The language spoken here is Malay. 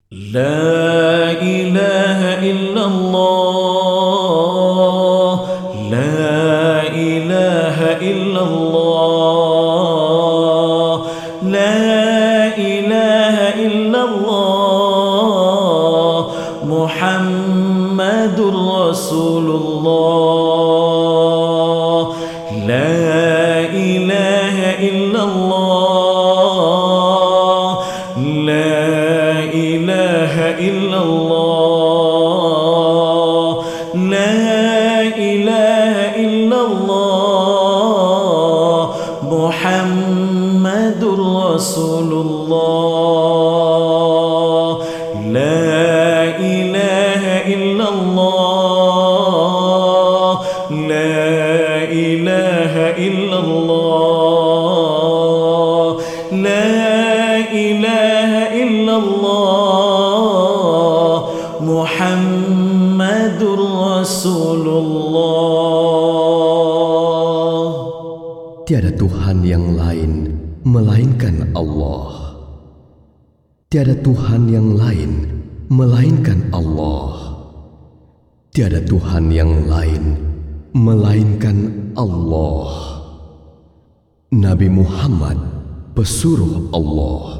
لا إله إلا الله، لا إله إلا الله، لا إله إلا الله، محمد رسول الله. لا إله إلا الله، لا إله إلا الله، لا إله إلا الله، محمد رسول الله. لا إله إلا الله، لا إله إلا الله، لا إله إلا الله، محمد رسول الله. Tiada Tuhan yang lain melainkan Allah. Tiada Tuhan yang lain melainkan Allah. Tiada Tuhan yang lain melainkan Allah. Nabi Muhammad, pesuruh Allah.